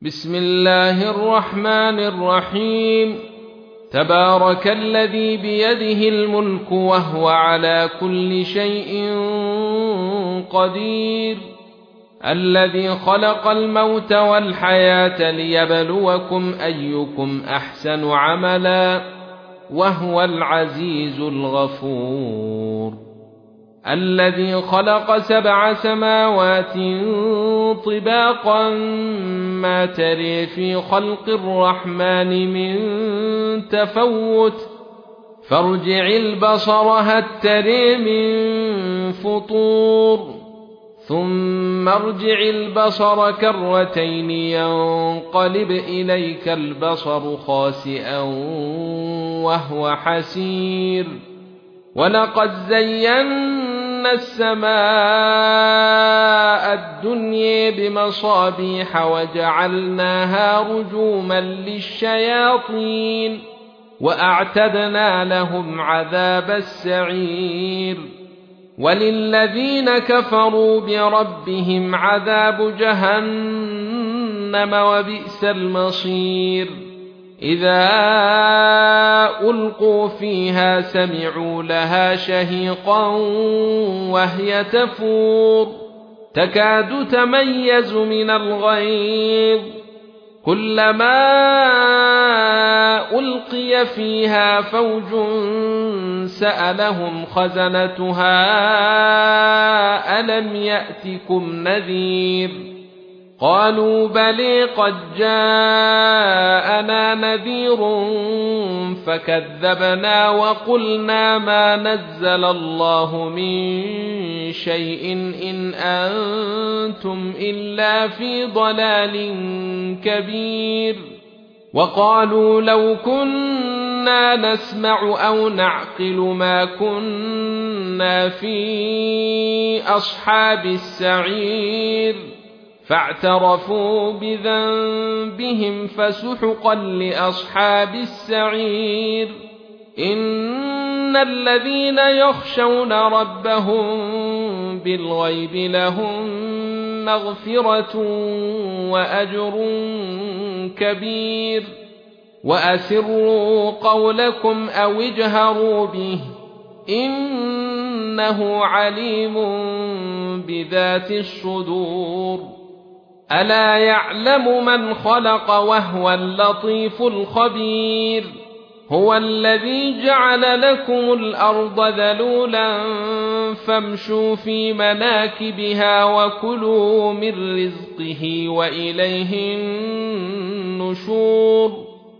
بسم الله الرحمن الرحيم. تبارك الذي بيده الملك وهو على كل شيء قدير، الذي خلق الموت والحياة ليبلوكم أيكم أحسن عملا وهو العزيز الغفور، الذي خلق 7 سماوات طباقا ما تري في خلق الرحمن من تفوت، فارجع البصر هل تري من فطور، ثم ارجع البصر كرتين ينقلب إليك البصر خاسئا وهو حسير، ولقد زينا السماء الدنيا بمصابيح وجعلناها رجوما للشياطين وأعتدنا لهم عذاب السعير، وللذين كفروا بربهم عذاب جهنم وبئس المصير. إذا ألقوا فيها سمعوا لها شهيقا وهي تفور تكاد تميز من الغيظ، كلما ألقي فيها فوج سألهم خزنتها ألم يأتكم نذير، قالوا بلى قد جاءنا نذير فكذبنا وقلنا ما نزل الله من شيء إن أنتم إلا في ضلال كبير، وقالوا لو كنا نسمع أو نعقل ما كنا في أصحاب السعير، فاعترفوا بذنبهم فسحقا لأصحاب السعير. إن الذين يخشون ربهم بالغيب لهم مغفرة وأجر كبير، وأسروا قولكم أو اجهروا به إنه عليم بذات الصدور. ألا يعلم من خلق وهو اللطيف الخبير، هو الذي جعل لكم الأرض ذلولا فامشوا في مناكبها وكلوا من رزقه وإليه النشور.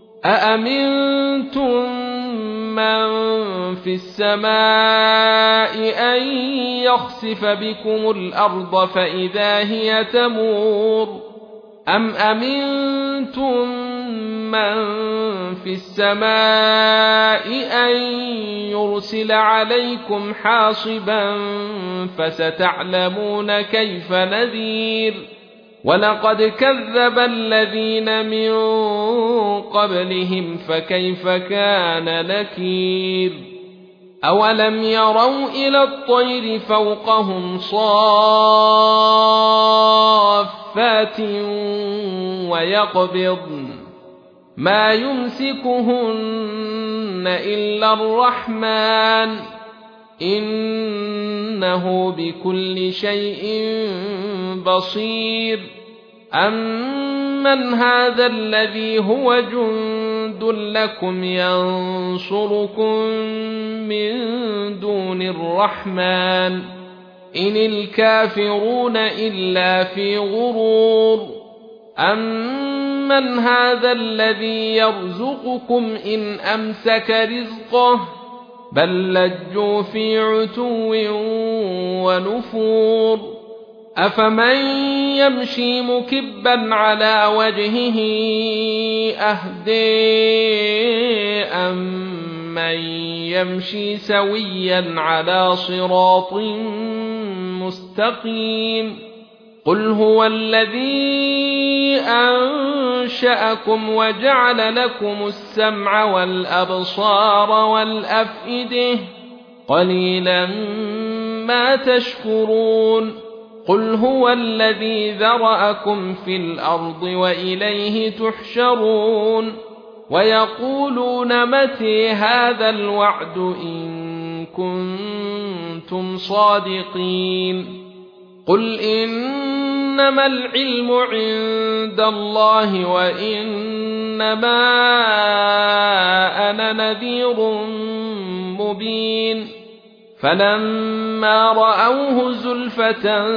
أأمنتم من في السماء أن يخسف بكم الأرض فإذا هي تمور، أم أمنتم من في السماء أن يرسل عليكم حاصبا فستعلمون كيف نذير. ولقد كذب الذين من قبلهم فكيف كان نكير. أولم يروا إلى الطير فوقهم صافات ويقبضن ما يمسكهن إلا الرحمن إنه بكل شيء بصير. أمن هذا الذي هو جند لكم ينصركم من دون الرحمن إن الكافرون إلا في غرور. أمن هذا الذي يرزقكم إن أمسك رزقه بل لجوا في عتو ونفور. أفمن يمشي مكبا على وجهه أهدى أمن يمشي سويا على صراط مستقيم. قل هو الذي أنشأكم وجعل لكم السمع والأبصار والأفئدة قليلا ما تشكرون. قل هو الذي ذرأكم في الأرض وإليه تحشرون ويقولون متى هذا الوعد إن كنتم صادقين قل إنما العلم عند الله وإنما أنا نذير مبين فلما رأوه زلفة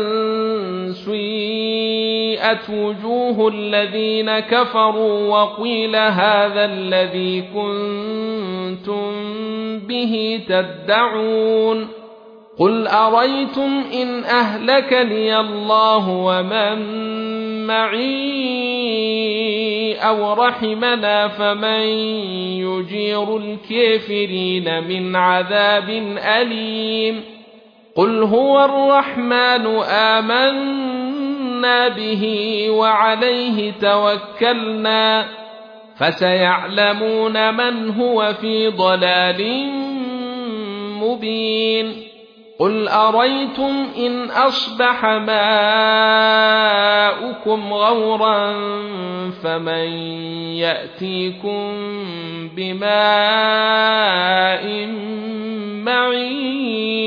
سيئت وجوه الذين كفروا وقيل هذا الذي كنتم به تدعون قل أريتم إن أهلكني الله ومن معي أو رحمنا فمن يجير الكافرين من عذاب أليم قل هو الرحمن آمنا به وعليه توكلنا فسيعلمون من هو في ضلال مبين قل أريتم إن أصبح ماؤكم غورا فمن يأتيكم بماء معين